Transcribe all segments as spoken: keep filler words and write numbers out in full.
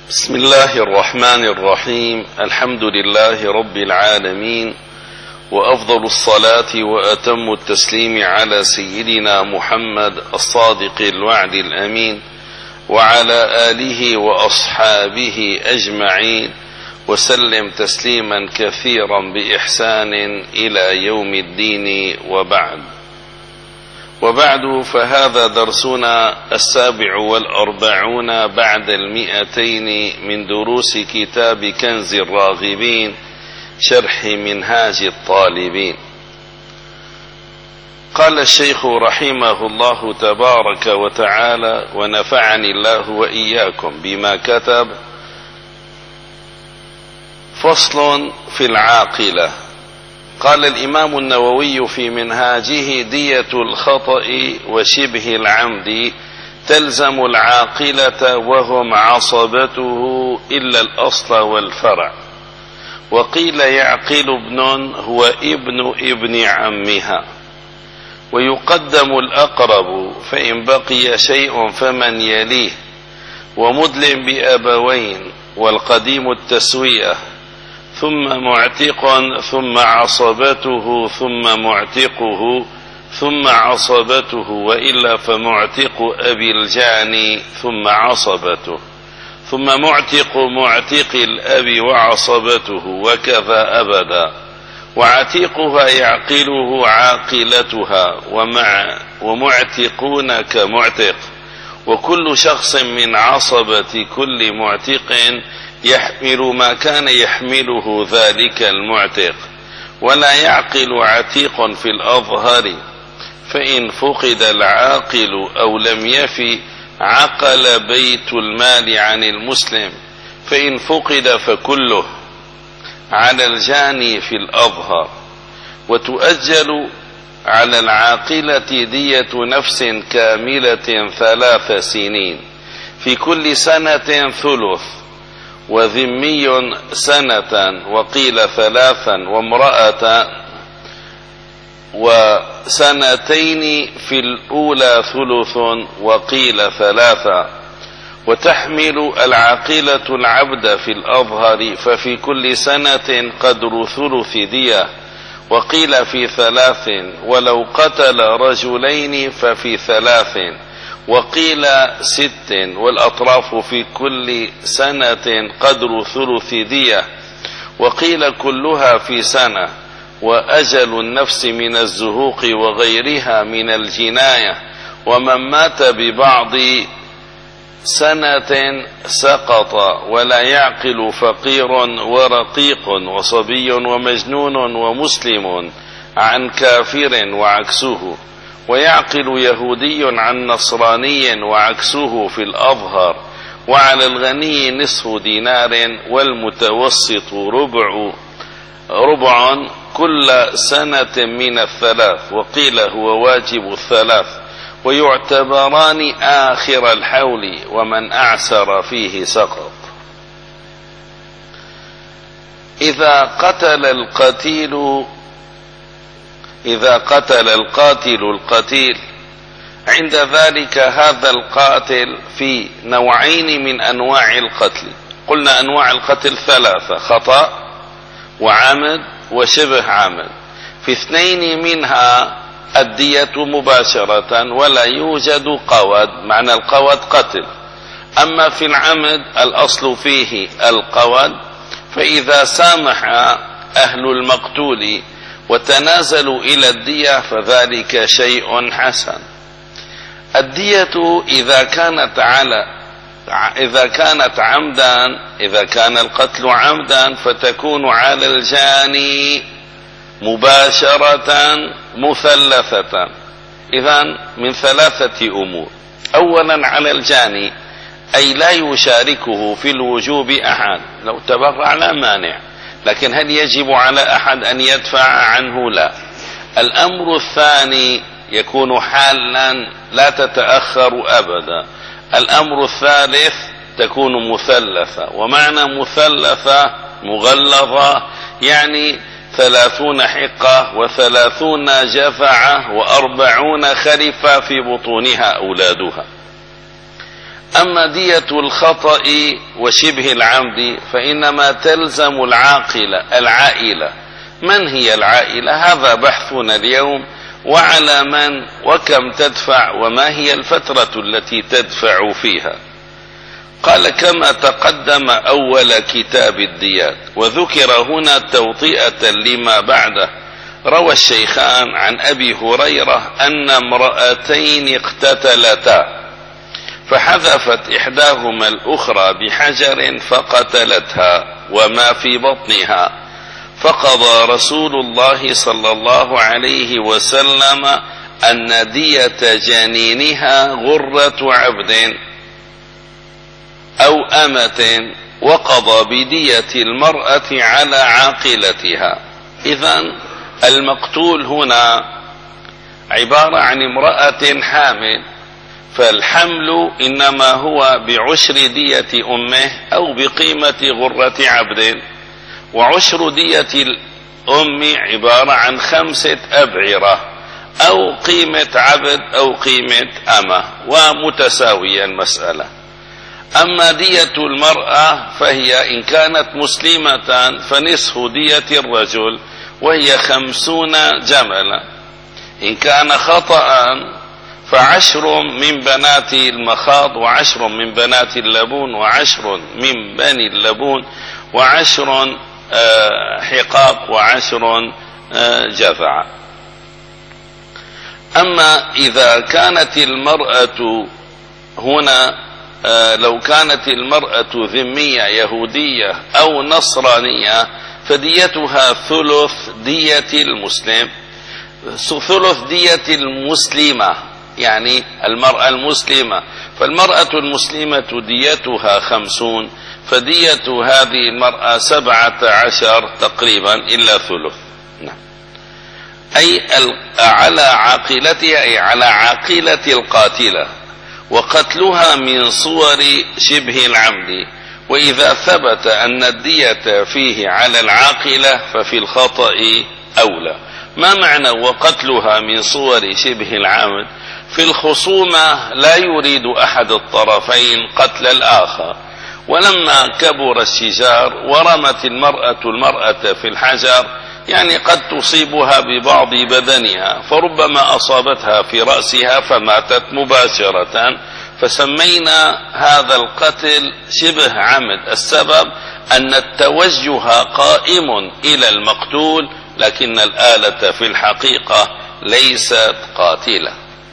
بسم الله الرحمن الرحيم. الحمد لله رب العالمين، وأفضل الصلاة وأتم التسليم على سيدنا محمد الصادق الوعد الأمين، وعلى آله وأصحابه أجمعين، وسلم تسليما كثيرا بإحسان إلى يوم الدين. وبعد وبعد فهذا درسنا السابع والأربعون بعد المئتين من دروس كتاب كنز الراغبين شرح منهاج الطالبين. قال الشيخ رحمه الله تبارك وتعالى، ونفعني الله وإياكم بما كتب: فصل في العاقلة. قال الإمام النووي في منهاجه: دية الخطأ وشبه العمد تلزم العاقلة وهم عصبته إلا الأصل والفرع. وقيل يعقل ابن هو ابن ابن عمها، ويقدم الأقرب فإن بقي شيء فمن يليه، ومدل بأبوين والقديم التسوية، ثم معتق ثم عصبته ثم معتقه ثم عصبته، وإلا فمعتق أبي الجاني ثم عصبته، ثم معتق معتق الأب وعصبته، وكذا أبدا. وعتيقها يعقله عاقلتها، ومع ومعتقون كمعتق، وكل شخص من عصبة كل معتق يحمل ما كان يحمله ذلك المعتق. ولا يعقل عتيق في الأظهر، فإن فقد العاقل أو لم يفي عقل بيت المال عن المسلم، فإن فقد فكله على الجاني في الأظهر. وتؤجل على العاقلة دية نفس كاملة ثلاث سنين، في كل سنة ثلث، وذمي سنة، وقيل ثلاثا، وامرأة وسنتين في الأولى ثلث، وقيل ثلاثا. وتحمل العاقلة العبد في الأظهر، ففي كل سنة قدر ثلث دية، وقيل في ثلاث، ولو قتل رجلين ففي ثلاث، وقيل ست، والأطراف في كل سنة قدر ثلث دية، وقيل كلها في سنة. وأجل النفس من الزهوق وغيرها من الجناية، ومن مات ببعض سنة سقط. ولا يعقل فقير ورقيق وصبي ومجنون ومسلم عن كافر وعكسه، ويعقل يهودي عن نصراني وعكسه في الأظهر. وعلى الغني نصف دينار، والمتوسط ربع ربع كل سنة من الثلاث، وقيل هو واجب الثلاث. ويعتبران آخر الحول، ومن أعسر فيه سقط. إذا قتل القتيل إذا قتل القاتل القتيل، عند ذلك هذا القاتل في نوعين من أنواع القتل. قلنا أنواع القتل ثلاثة: خطأ وعمد وشبه عمد. في اثنين منها الدية مباشرة، ولا يوجد قود، معنى القود قتل. أما في العمد الأصل فيه القود، فإذا سامح أهل المقتول وتنازلوا إلى الدية فذلك شيء حسن. الدية إذا كانت على إذا كانت عمدا إذا كان القتل عمدا فتكون على الجاني مباشرة مثلثة. إذن من ثلاثة أمور: أولا على الجاني، أي لا يشاركه في الوجوب أحد، لو تبرع لا مانع، لكن هل يجب على أحد أن يدفع عنه؟ لا. الأمر الثاني يكون حالا لا تتأخر أبدا. الأمر الثالث تكون مثلثة، ومعنى مثلثة مغلظة يعني ثلاثون حقة وثلاثون جفعة وأربعون خلفة في بطونها أولادها. أما دية الخطأ وشبه العمد فإنما تلزم العاقلة العائلة. من هي العائلة؟ هذا بحثنا اليوم، وعلى من وكم تدفع وما هي الفترة التي تدفع فيها. قال كما تقدم أول كتاب الديات، وذكر هنا توطئة لما بعده. روى الشيخان عن أبي هريرة أن امرأتين اقتتلتا فحذفت إحداهما الأخرى بحجر فقتلتها وما في بطنها، فقضى رسول الله صلى الله عليه وسلم أن دية جنينها غرة عبد أو أمة، وقضى بدية المرأة على عاقلتها. إذن المقتول هنا عبارة عن امرأة حامل، فالحمل إنما هو بعشر دية أمه أو بقيمة غرة عبد، وعشر دية الأم عبارة عن خمسة أبعرة أو قيمة عبد أو قيمة أمة، ومتساوية المسألة. أما دية المرأة فهي إن كانت مسلمة فنصف دية الرجل وهي خمسون جملا، إن كان خطأ فعشر من بنات المخاض وعشر من بنات اللبون وعشر من بني اللبون وعشر حقاق وعشر جذع. أما إذا كانت المرأة هنا لو كانت المرأة ذمية يهودية أو نصرانية فديتها ثلث دية المسلم، ثلث دية المسلمة، يعني المرأة المسلمة. فالمرأة المسلمة ديتها خمسون، فدية هذه المرأة سبعة عشر تقريبا إلا ثلث. نعم. أي على عاقلتها، أي على عاقلة القاتلة، وقتلها من صور شبه العمد. وإذا ثبت أن الدية فيه على العاقلة ففي الخطأ أولى. ما معنى وقتلها من صور شبه العمد؟ في الخصومة لا يريد أحد الطرفين قتل الآخر، ولما كبر الشجار ورمت المرأة المرأة في الحجر، يعني قد تصيبها ببعض بدنها، فربما أصابتها في رأسها فماتت مباشرة، فسمينا هذا القتل شبه عمد. السبب أن التوجه قائم إلى المقتول، لكن الآلة في الحقيقة ليست قاتلة.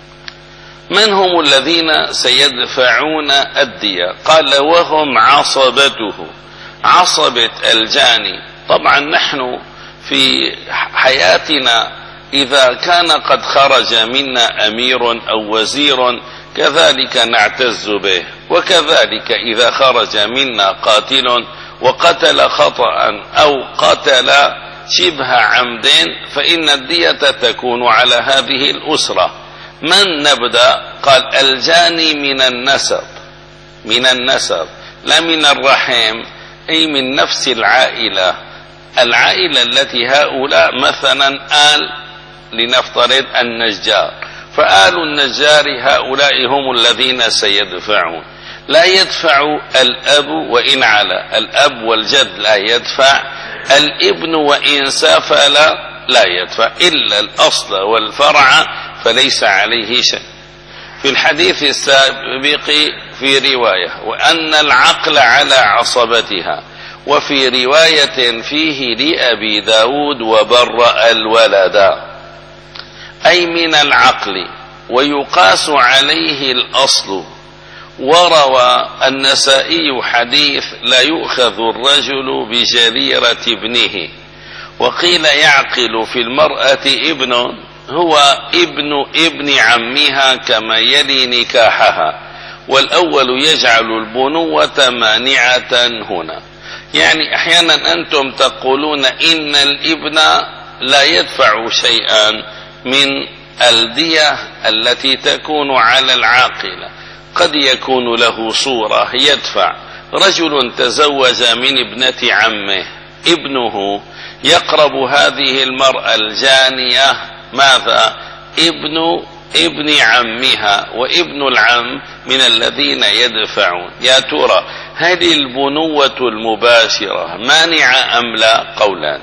من هم الذين سيدفعون الدية؟ قال وهم عصبته، عصبة الجاني. طبعا نحن في حياتنا إذا كان قد خرج منا أمير أو وزير كذلك نعتز به، وكذلك إذا خرج منا قاتل وقتل خطأ أو قتل شبه عمد فإن الدية تكون على هذه الأسرة. من نبدأ؟ قال الجاني من النسب، من النسب لا من الرحم، أي من نفس العائلة، العائلة التي هؤلاء مثلا آل، لنفترض النجار، فآل النجار هؤلاء هم الذين سيدفعون. لا يدفع الأب وإن على، الأب والجد لا يدفع، الابن وإن سافل لا يدفع، إلا الأصل والفرع فليس عليه شيء. في الحديث السابق في رواية وأن العقل على عصبتها، وفي رواية فيه لأبي داود وبرأ الولد، أي من العقل، ويقاس عليه الأصل. وروى النسائي حديث لا يؤخذ الرجل بجريرة ابنه، وقيل يعقل في المرأة ابن هو ابن ابن عمها كما يلي نكاحها، والأول يجعل البنوة مانعة هنا. يعني أحيانا أنتم تقولون إن الابن لا يدفع شيئا من الدية التي تكون على العاقلة، قد يكون له صورة يدفع. رجل تزوج من ابنة عمه، ابنه يقرب هذه المرأة الجانية ماذا؟ ابن ابن عمها، وابن العم من الذين يدفعون. يا ترى هذه البنوة المباشرة مانعة أم لا؟ قولان.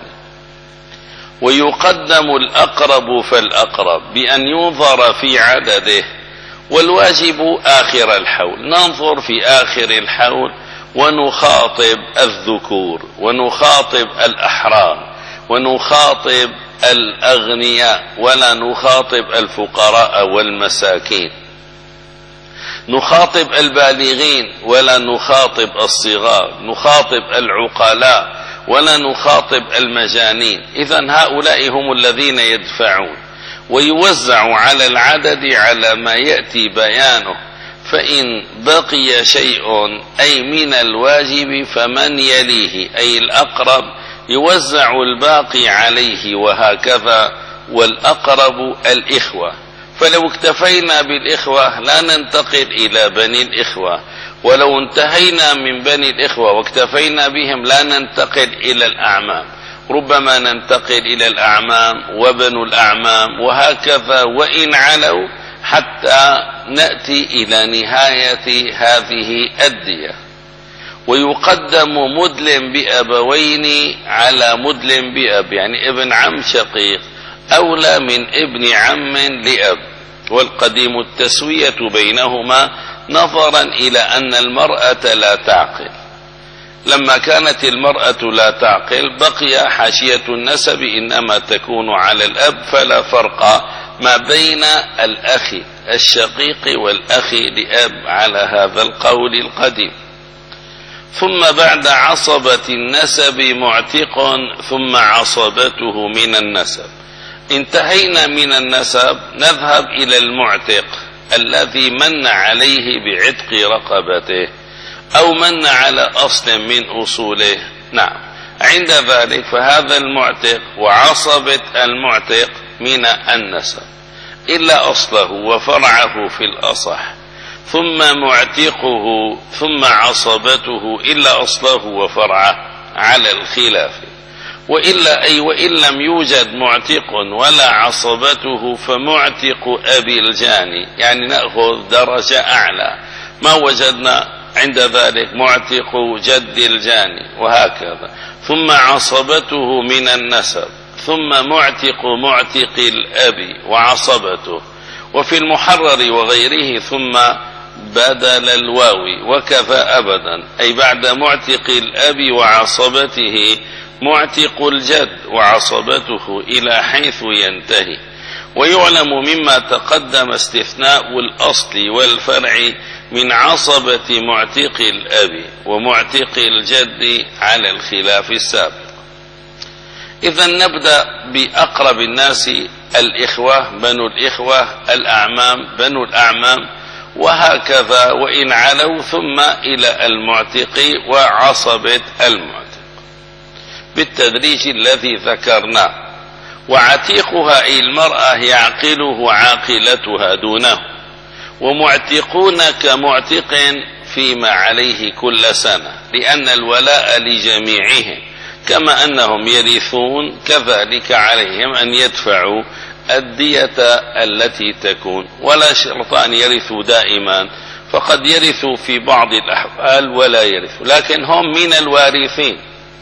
ويقدم الأقرب فالأقرب بأن ينظر في عدده، والواجب آخر الحول. ننظر في آخر الحول ونخاطب الذكور، ونخاطب الأحرار، ونخاطب الأغنياء، ولا نخاطب الفقراء والمساكين. نخاطب البالغين ولا نخاطب الصغار، نخاطب العقلاء ولا نخاطب المجانين. إذن هؤلاء هم الذين يدفعون، ويوزع على العدد على ما يأتي بيانه. فإن بقي شيء أي من الواجب فمن يليه أي الأقرب يوزع الباقي عليه، وهكذا. والأقرب الإخوة، فلو اكتفينا بالإخوة لا ننتقل إلى بني الإخوة، ولو انتهينا من بني الإخوة واكتفينا بهم لا ننتقل إلى الأعمام، ربما ننتقل إلى الأعمام وبنو الأعمام، وهكذا وإن علوا حتى نأتي إلى نهاية هذه الدية. ويقدم مدل بأبوين على مدل بأب، يعني ابن عم شقيق أولى من ابن عم لأب، والقديم التسوية بينهما نظرا إلى أن المرأة لا تعقل. لما كانت المرأة لا تعقل بقي حاشية النسب إنما تكون على الأب، فلا فرق ما بين الأخ الشقيق والأخ لأب على هذا القول القديم. ثم بعد عصبة النسب معتق، ثم عصبته من النسب. انتهينا من النسب، نذهب إلى المعتق الذي من عليه بعتق رقبته أو من على أصل من أصوله. نعم، عند ذلك فهذا المعتق وعصبة المعتق من النسب إلا أصله وفرعه في الأصح، ثم معتقه ثم عصبته إلا أصله وفرعه على الخلاف. وإلا أي وإن لم يوجد معتق ولا عصبته فمعتق أبي الجاني، يعني نأخذ درجة أعلى. ما وجدنا عند ذلك معتق جد الجاني، وهكذا. ثم عصبته من النسب، ثم معتق معتق الأب وعصبته. وفي المحرر وغيره ثم بدل الواو وكفى أبدا، أي بعد معتق الأب وعصبته معتق الجد وعصبته إلى حيث ينتهي. ويعلم مما تقدم استثناء الأصل والفرع من عصبة معتق الأب ومعتق الجد على الخلاف السابق. إذن نبدأ بأقرب الناس الإخوة بنو الإخوة، الأعمام بنو الأعمام، وهكذا وإن علوا، ثم إلى المعتق وعصبة المعتق بالتدريج الذي ذكرناه. وعتيقها أي المرأة يعقله عاقلتها دونه، ومعتقون كمعتق فيما عليه كل سنة، لأن الولاء لجميعهم، كما أنهم يرثون كذلك عليهم أن يدفعوا الدية التي تكون، ولا شرط أن يرثوا دائما، فقد يرثوا في بعض الأحوال ولا يرثوا، لكن هم من الوارثين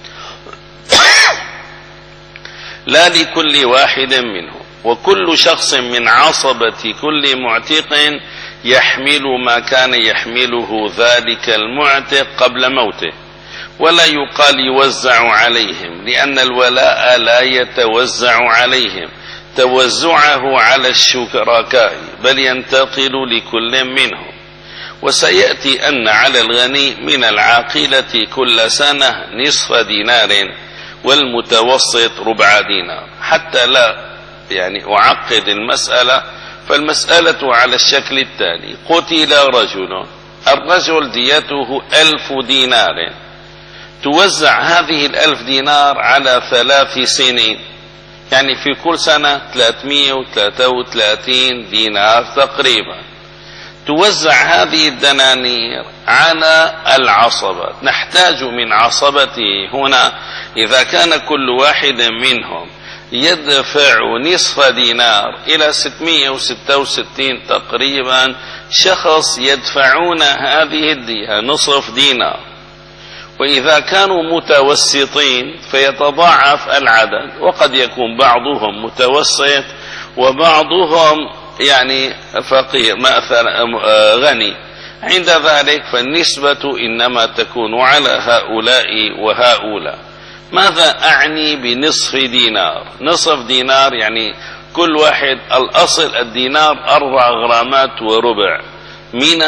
لا لكل واحد منهم. وكل شخص من عصبة كل معتق يحمل ما كان يحمله ذلك المعتق قبل موته، ولا يقال يوزع عليهم، لأن الولاء لا يتوزع عليهم توزعه على الشركاء، بل ينتقل لكل منهم. وسيأتي أن على الغني من العاقلة كل سنة نصف دينار، والمتوسط ربع دينار. حتى لا يعني أعقد المسألة، فالمسألة على الشكل التالي: قتل رجل، الرجل ديته ألف دينار، توزع هذه الألف دينار على ثلاث سنين، يعني في كل سنة ثلاثمائة وثلاثة وثلاثين دينار تقريبا. توزع هذه الدنانير على العصبة. نحتاج من عصبته هنا إذا كان كل واحد منهم يدفع نصف دينار إلى ستمائة وستة وستين تقريبا شخص يدفعون هذه الدية نصف دينار. وإذا كانوا متوسطين فيتضاعف العدد، وقد يكون بعضهم متوسط وبعضهم يعني فقير مثلا غني، عند ذلك فالنسبة إنما تكون على هؤلاء وهؤلاء. ماذا أعني بنصف دينار؟ نصف دينار يعني كل واحد، الأصل الدينار أربع غرامات وربع من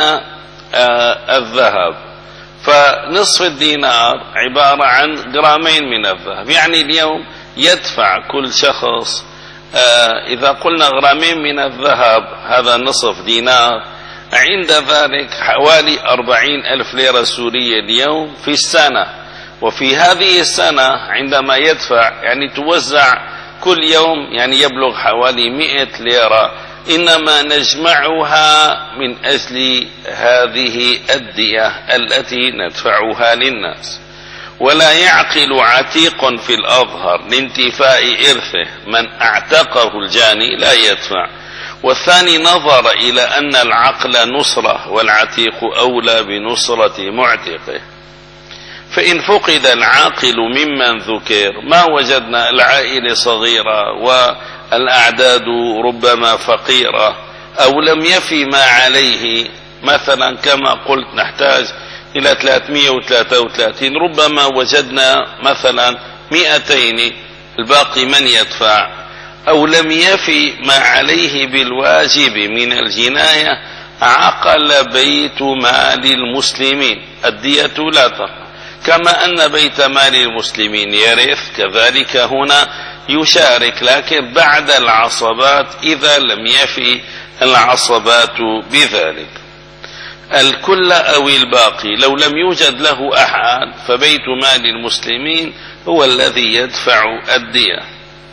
الذهب، فنصف الدينار عبارة عن جرامين من الذهب. يعني اليوم يدفع كل شخص إذا قلنا غرامين من الذهب هذا نصف دينار، عند ذلك حوالي أربعين ألف ليرة سورية اليوم في السنة. وفي هذه السنة عندما يدفع يعني توزع كل يوم يعني يبلغ حوالي مئة ليرة، إنما نجمعها من أجل هذه الدية التي ندفعها للناس. ولا يعقل عتيق في الأظهر لانتفاء إرثه، من اعتقه الجاني لا يدفع. والثاني نظر إلى أن العقل نصرة والعتيق أولى بنصرة معتقه. فإن فقد العاقل ممن ذكر ما وجدنا العائلة صغيرة والأعداد ربما فقيرة أو لم يفي ما عليه، مثلا كما قلت نحتاج إلى ثلاثمائة وثلاثة وثلاثين، ربما وجدنا مثلا مئتين، الباقي من يدفع؟ أو لم يفي ما عليه بالواجب من الجناية، عقل بيت مال المسلمين، الدية لا تقع. كما أن بيت مال المسلمين يرث كذلك هنا يشارك، لكن بعد العصبات إذا لم يفي العصبات بذلك. الكل أو الباقي لو لم يوجد له أحد فبيت مال المسلمين هو الذي يدفع الدية،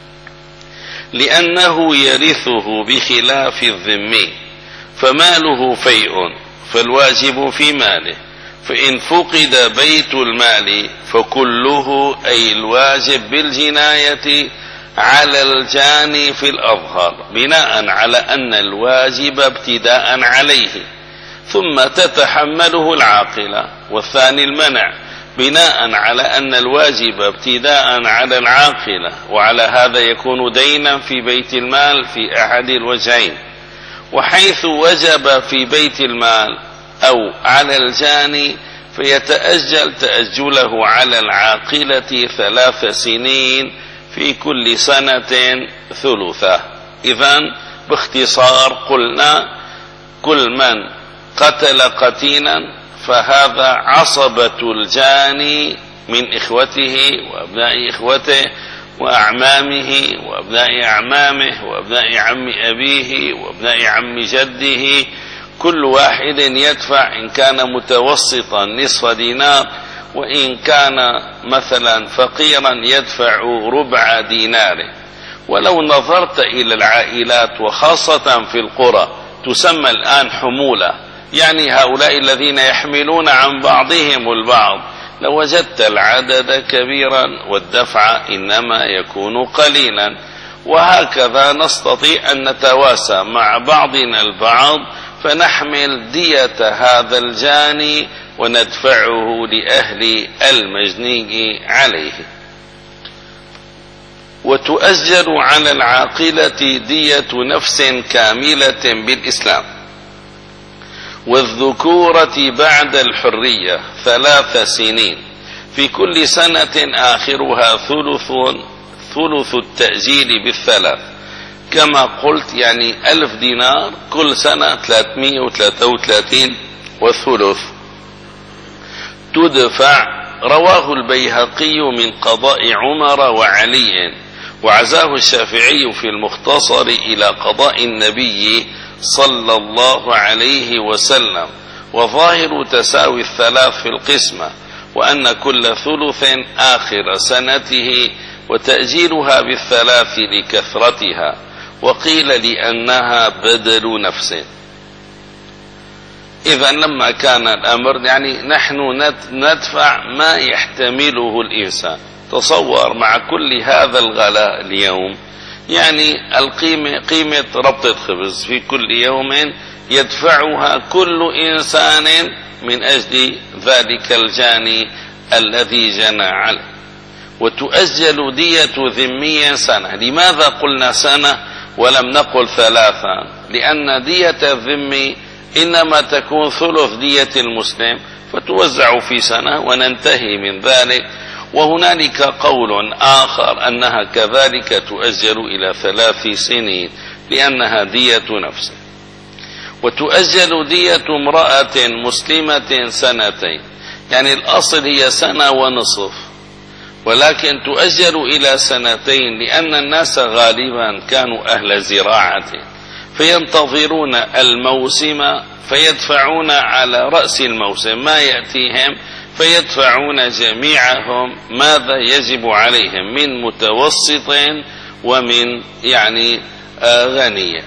لأنه يرثه بخلاف الذمي، فماله فيء فالواجب في ماله. فإن فقد بيت المال فكله أي الواجب بالجناية على الجاني في الأظهر، بناء على أن الواجب ابتداء عليه ثم تتحمله العاقلة. والثاني المنع، بناء على أن الواجب ابتداء على العاقلة، وعلى هذا يكون دينا في بيت المال في أحد الوجهين. وحيث وجب في بيت المال أو على الجاني فيتأجل تأجله على العاقلة ثلاث سنين في كل سنة ثلثة. إذن باختصار قلنا كل من قتل قتيلا فهذا عصبة الجاني من إخوته وأبناء إخوته وأعمامه وأبناء أعمامه وأبناء عم أبيه وأبناء عم جده، كل واحد يدفع إن كان متوسطا نصف دينار، وإن كان مثلا فقيرا يدفع ربع ديناره. ولو نظرت إلى العائلات وخاصة في القرى تسمى الآن حمولة، يعني هؤلاء الذين يحملون عن بعضهم البعض، لوجدت العدد كبيرا والدفع إنما يكون قليلا. وهكذا نستطيع أن نتواسى مع بعضنا البعض فنحمل دية هذا الجاني وندفعه لأهل المجني عليه. وتؤجل على العاقلة دية نفس كاملة بالإسلام، والذكورة بعد الحرية ثلاث سنين، في كل سنة آخرها ثلث ثلث التأجيل بالثلاث، كما قلت يعني ألف دينار كل سنة ثلاثمائة وثلاثة وثلاثين والثلث تدفع. رواه البيهقي من قضاء عمر وعلي، وعزاه الشافعي في المختصر إلى قضاء النبي صلى الله عليه وسلم. وظاهر تساوي الثلاث في القسمة، وأن كل ثلث آخر سنته، وتأجيلها بالثلاث لكثرتها، وقيل لأنها بدل نفس. إذا لما كان الأمر يعني نحن ندفع ما يحتمله الإنسان، تصور مع كل هذا الغلاء اليوم، يعني القيمة قيمة ربطة خبز في كل يوم يدفعها كل إنسان من أجل ذلك الجاني الذي جنى عليه. وتؤجل دية ذمي سنة. لماذا قلنا سنة ولم نقل ثلاثة؟ لأن دية الذمي إنما تكون ثلث دية المسلم، فتوزع في سنة وننتهي من ذلك. وهنالك قول آخر أنها كذلك تؤجل إلى ثلاث سنين لأنها دية نفس. وتؤجل دية امرأة مسلمة سنتين، يعني الأصل هي سنة ونصف، ولكن تؤجل إلى سنتين لأن الناس غالبا كانوا أهل زراعة فينتظرون الموسم فيدفعون على رأس الموسم ما يأتيهم، فيدفعون جميعهم ماذا يجب عليهم من متوسط ومن يعني غني.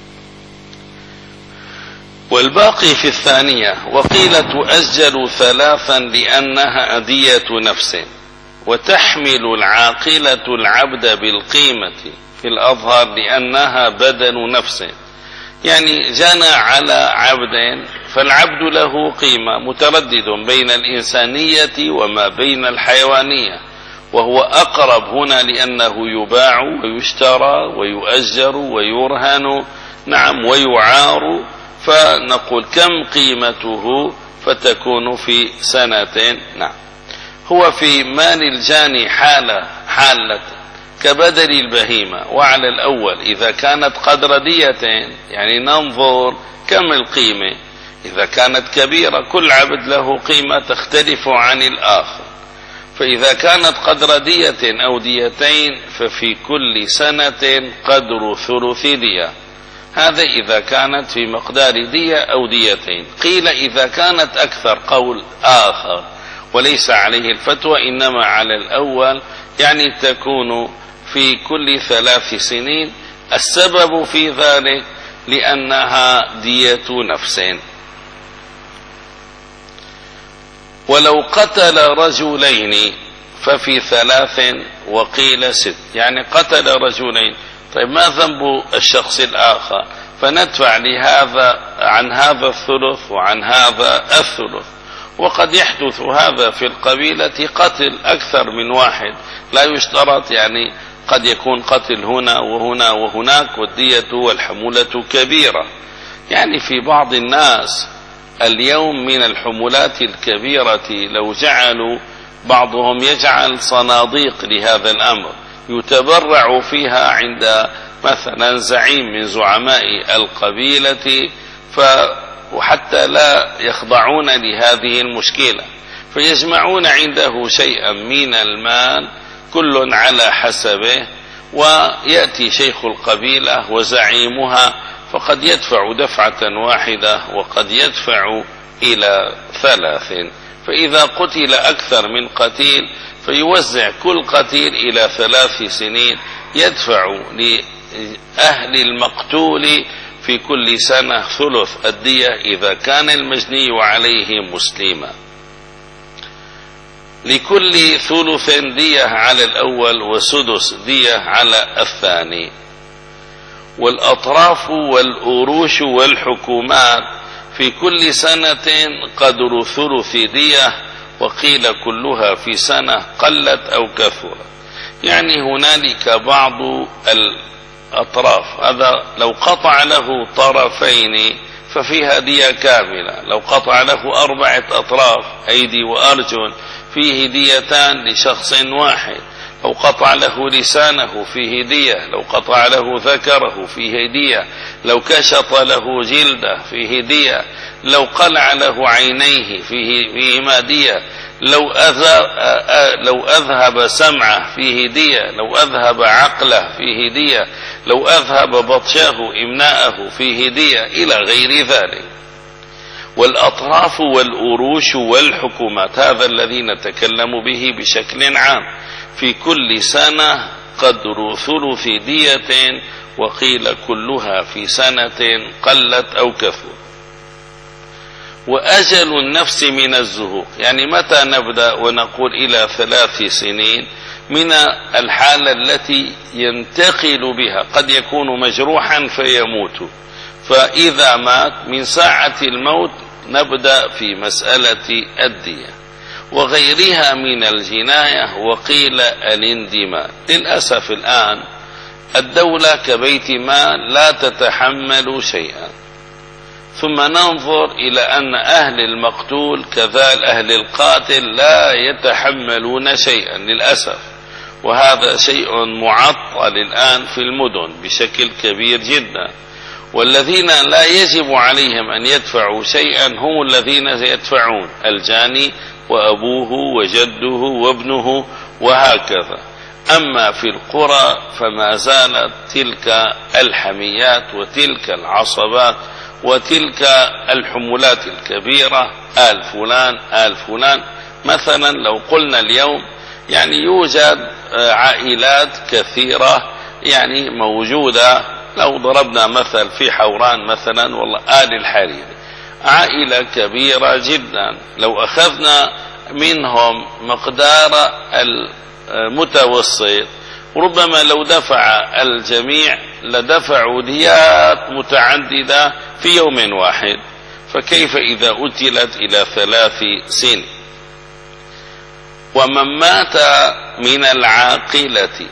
والباقي في الثانية. وقيل تؤجل ثلاثا لأنها دية نفس، وتحمل العاقلة العبد بالقيمة في الأظهر لأنها بدن نفس، يعني جنى على عبد فالعبد له قيمة، متردد بين الإنسانية وما بين الحيوانية، وهو أقرب هنا لأنه يباع ويشترى ويؤجر ويرهن، نعم، ويعار. فنقول كم قيمته؟ فتكون في سنتين. نعم. هو في مال الجاني حالة حالة كبدل البهيمة. وعلى الأول إذا كانت قدر ديتين، يعني ننظر كم القيمة. إذا كانت كبيرة كل عبد له قيمة تختلف عن الآخر، فإذا كانت قدر دية أو ديتين ففي كل سنة قدر ثلث دية. هذا إذا كانت في مقدار دية أو ديتين. قيل إذا كانت أكثر، قول آخر وليس عليه الفتوى إنما على الأول، يعني تكون في كل ثلاث سنين. السبب في ذلك لأنها دية نفسين. ولو قتل رجلين ففي ثلاث وقيل ست، يعني قتل رجلين، طيب ما ذنب الشخص الآخر؟ فندفع لهذا عن هذا الثلث وعن هذا الثلث. وقد يحدث هذا في القبيلة قتل أكثر من واحد، لا يشترط، يعني قد يكون قتل هنا وهنا وهناك والدية والحمولة كبيرة. يعني في بعض الناس اليوم من الحمولات الكبيرة لو جعلوا بعضهم يجعل صناديق لهذا الأمر يتبرع فيها عند مثلا زعيم من زعماء القبيلة، وحتى لا يخضعون لهذه المشكلة، فيجمعون عنده شيئا من المال كل على حسبه، ويأتي شيخ القبيلة وزعيمها، فقد يدفع دفعة واحدة وقد يدفع إلى ثلاث. فإذا قتل أكثر من قتيل فيوزع كل قتيل إلى ثلاث سنين، يدفع لأهل المقتول في كل سنة ثلث الدية إذا كان المجني عليه مسلما. لكل ثلث دية على الأول وسدس دية على الثاني. والأطراف والأروش والحكومات في كل سنة قدر ثلث دية، وقيل كلها في سنة قلت أو كثرت. يعني هنالك بعض الأطراف، هذا لو قطع له طرفين ففيها دية كاملة، لو قطع له أربعة أطراف أيدي وأرجل فيه ديتان لشخص واحد، لو قطع له لسانه فيه دية، لو قطع له ذكره فيه دية، لو كشط له جلده فيه دية، لو قلع له عينيه فيه فيهما دية، لو أذهب, لو أذهب سمعه فيه دية، لو أذهب عقله فيه دية، لو أذهب بطشه إمناءه فيه دية، إلى غير ذلك. والأطراف والأروش والحكومات هذا الذي نتكلم به بشكل عام، في كل سنة قدر ثلث دية، وقيل كلها في سنة قلت أو كثرت. وأجل النفس من الزهوق، يعني متى نبدأ ونقول إلى ثلاث سنين؟ من الحالة التي ينتقل بها، قد يكون مجروحا فيموت، فإذا مات من ساعة الموت نبدأ في مسألة الدية وغيرها من الجناية. وقيل الاندماء. للأسف الآن الدولة كبيت مال لا تتحمل شيئا، ثم ننظر إلى أن أهل المقتول كذلك أهل القاتل لا يتحملون شيئا للأسف، وهذا شيء معطل الآن في المدن بشكل كبير جدا. والذين لا يجب عليهم أن يدفعوا شيئا هم الذين يدفعون، الجاني وأبوه وجده وابنه وهكذا. أما في القرى فما زالت تلك الحميات وتلك العصبات وتلك الحمولات الكبيرة، آل فلان آل فلان. مثلا لو قلنا اليوم يعني يوجد عائلات كثيرة يعني موجودة، لو ضربنا مثل في حوران مثلا والله آل الحريري عائلة كبيرة جدا، لو أخذنا منهم مقدار المتوسط ربما لو دفع الجميع لدفعوا ديات متعددة في يوم واحد، فكيف إذا أتلت إلى ثلاث سنين؟ ومن مات من العاقلة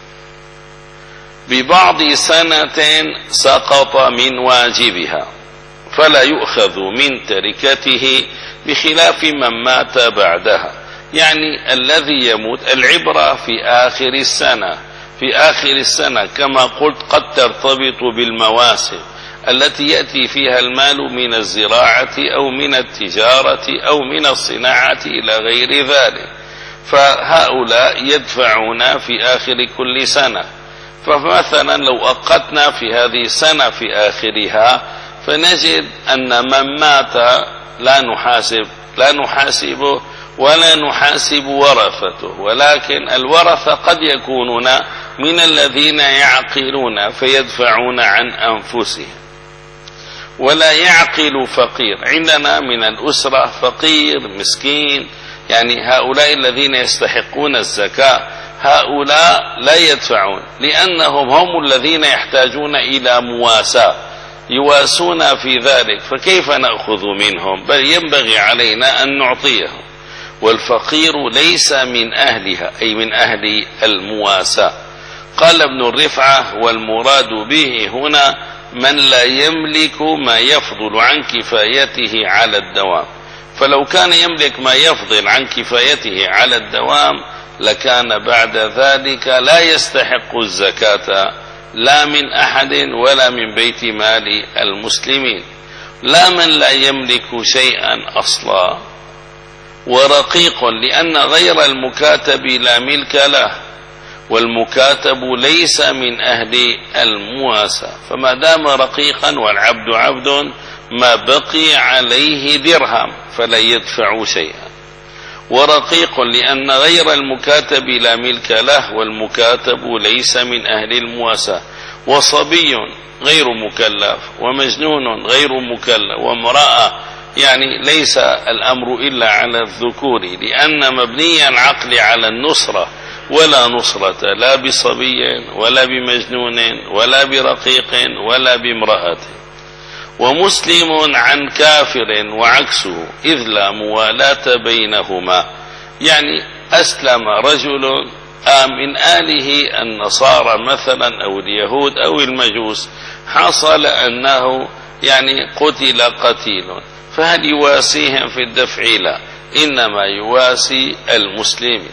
ببعض سنة سقط من واجبها فلا يؤخذ من تركته بخلاف من مات بعدها. يعني الذي يموت العبرة في آخر السنة، في آخر السنة كما قلت قد ترتبط بالمواسم التي يأتي فيها المال من الزراعة أو من التجارة أو من الصناعة إلى غير ذلك، فهؤلاء يدفعون في آخر كل سنة. فمثلا لو أقتنا في هذه السنة في آخرها فنجد أن من مات لا نحاسب لا نحاسبه ولا نحاسب ورثته، ولكن الورثة قد يكونون من الذين يعقلون فيدفعون عن أنفسهم. ولا يعقل فقير، عندنا من الأسرة فقير مسكين، يعني هؤلاء الذين يستحقون الزكاة هؤلاء لا يدفعون لأنهم هم الذين يحتاجون إلى مواساة، يواسون في ذلك، فكيف نأخذ منهم؟ بل ينبغي علينا أن نعطيهم. والفقير ليس من أهلها أي من أهل المواساة. قال ابن الرفعة والمراد به هنا من لا يملك ما يفضل عن كفايته على الدوام، فلو كان يملك ما يفضل عن كفايته على الدوام لكان بعد ذلك لا يستحق الزكاة لا من أحد ولا من بيت مال المسلمين. لا من لا يملك شيئا أصلا. ورقيق لأن غير المكاتب لا ملك له، والمكاتب ليس من أهل المواساة، فما دام رقيقا والعبد عبد ما بقي عليه درهم فلا يدفع شيئا. ورقيق لأن غير المكاتب لا ملك له، والمكاتب ليس من أهل المواساة. وصبي غير مكلف، ومجنون غير مكلف، وامرأة يعني ليس الأمر إلا على الذكور، لأن مبني العقل على النصرة، ولا نصرة لا بصبي ولا بمجنون ولا برقيق ولا بامرأة. ومسلم عن كافر وعكسه إذ لا موالاة بينهما، يعني أسلم رجل من آله النصارى مثلا أو اليهود أو المجوس، حصل أنه يعني قتل قتيل، فهل يواسيهم في الدفع؟ لا، إنما يواسي المسلمين.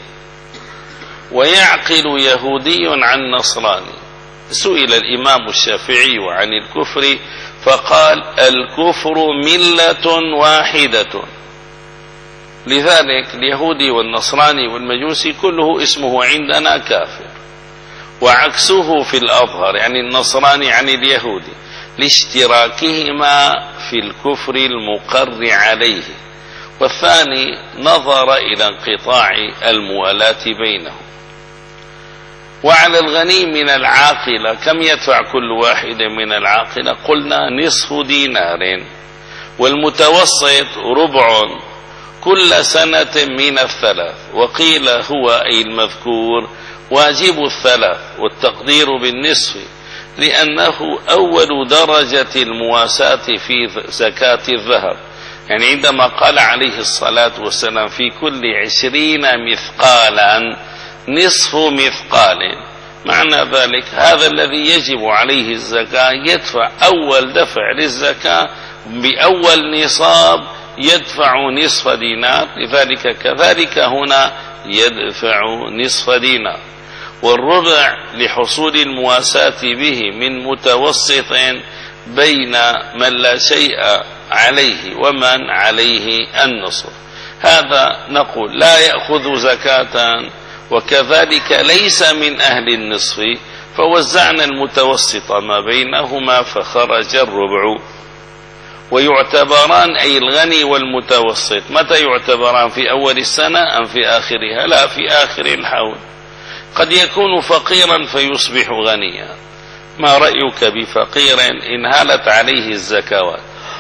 ويعقل يهودي عن نصراني. سئل الإمام الشافعي عن الكفر فقال الكفر ملة واحدة، لذلك اليهودي والنصراني والمجوسي كله اسمه عندنا كافر. وعكسه في الأظهر يعني النصراني عن اليهودي لاشتراكهما في الكفر المقر عليه، والثاني نظر إلى انقطاع الموالاة بينهم. وعلى الغني من العاقلة كم يدفع كل واحد من العاقلة؟ قلنا نصف دينار، والمتوسط ربع، كل سنة من الثلاث. وقيل هو أي المذكور واجب الثلاث والتقدير بالنصف، لأنه أول درجة المواساة في زكاة الذهب. يعني عندما قال عليه الصلاة والسلام في كل عشرين مثقالا نصف مثقال، معنى ذلك هذا الذي يجب عليه الزكاة يدفع أول دفع للزكاة بأول نصاب يدفع نصف دينار، لذلك كذلك هنا يدفع نصف دينار. والربع لحصول المواساة به من متوسط بين من لا شيء عليه ومن عليه النصف. هذا نقول لا يأخذ زكاة، وكذلك ليس من أهل النصف، فوزعنا المتوسط ما بينهما فخرج الربع. ويعتبران أي الغني والمتوسط متى يعتبران؟ في أول السنة أم في آخرها؟ لا، في آخر الحول. قد يكون فقيرا فيصبح غنيا. ما رأيك بفقير انهالت عليه الزكوات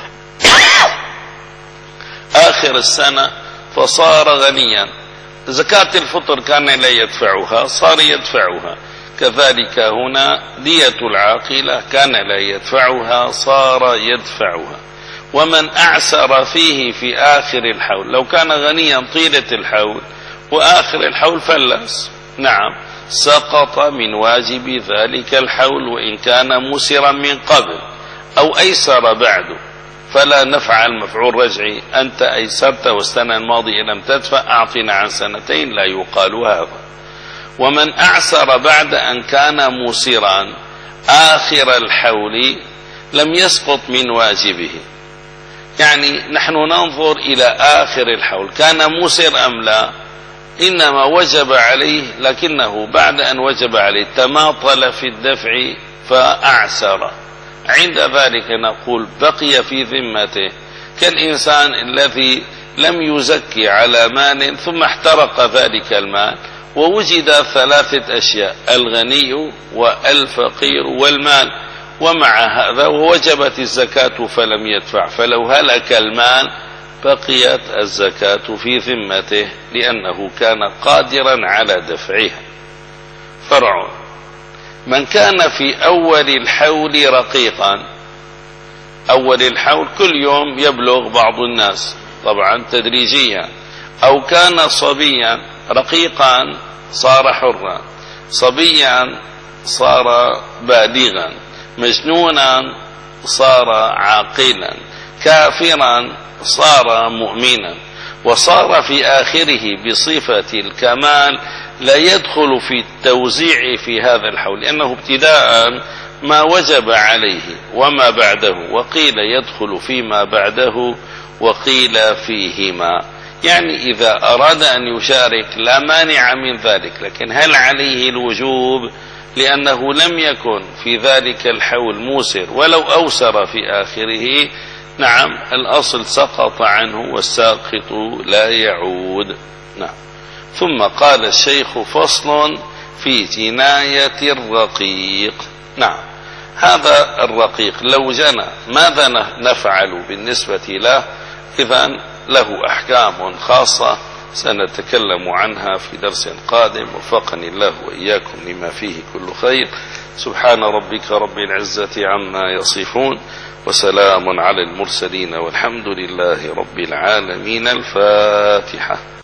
آخر السنة فصار غنيا؟ زكاة الفطر كان لا يدفعها، صار يدفعها. كذلك هنا دية العاقلة كان لا يدفعها، صار يدفعها. ومن أعسر فيه في آخر الحول، لو كان غنيا طيلة الحول وآخر الحول فلس، نعم سقط من واجب ذلك الحول وإن كان مسرا من قبل أو أيسر بعد، فلا نفعل مفعول رجعي. أنت أيسرت والسنة الماضية لم تدفع، أعطنا عن سنتين، لا يقال هذا. ومن أعسر بعد أن كان مسرا آخر الحول لم يسقط من واجبه. يعني نحن ننظر إلى آخر الحول كان مسر أم لا، إنما وجب عليه، لكنه بعد أن وجب عليه تماطل في الدفع فأعسر. عند ذلك نقول بقي في ذمته كالإنسان الذي لم يزكي على مال ثم احترق ذلك المال، ووجد ثلاثة أشياء: الغني والفقير والمال، ومع هذا وجبت الزكاة فلم يدفع، فلو هلك المال بقيت الزكاة في ذمته لأنه كان قادرا على دفعها. فرع: من كان في أول الحول رقيقا، أول الحول كل يوم يبلغ بعض الناس طبعا تدريجيا، أو كان صبيا، رقيقا صار حرا، صبيا صار بالغا، مجنونا صار عاقلا، كافرا صار مؤمنا، وصار في آخره بصفة الكمال لا يدخل في التوزيع في هذا الحول، لأنه ابتداء ما وجب عليه وما بعده، وقيل يدخل فيما بعده وقيل فيهما. يعني إذا أراد أن يشارك لا مانع من ذلك، لكن هل عليه الوجوب؟ لأنه لم يكن في ذلك الحول موسر، ولو أوسر في آخره نعم الأصل سقط عنه والساقط لا يعود. نعم. ثم قال الشيخ: فصل في جناية الرقيق. نعم، هذا الرقيق لو جنى ماذا نفعل بالنسبة له؟ إذن له أحكام خاصة سنتكلم عنها في درس قادم، وفقني الله وإياكم لما فيه كل خير. سبحان ربك رب العزة عما يصفون، وسلام على المرسلين، والحمد لله رب العالمين. الفاتحة.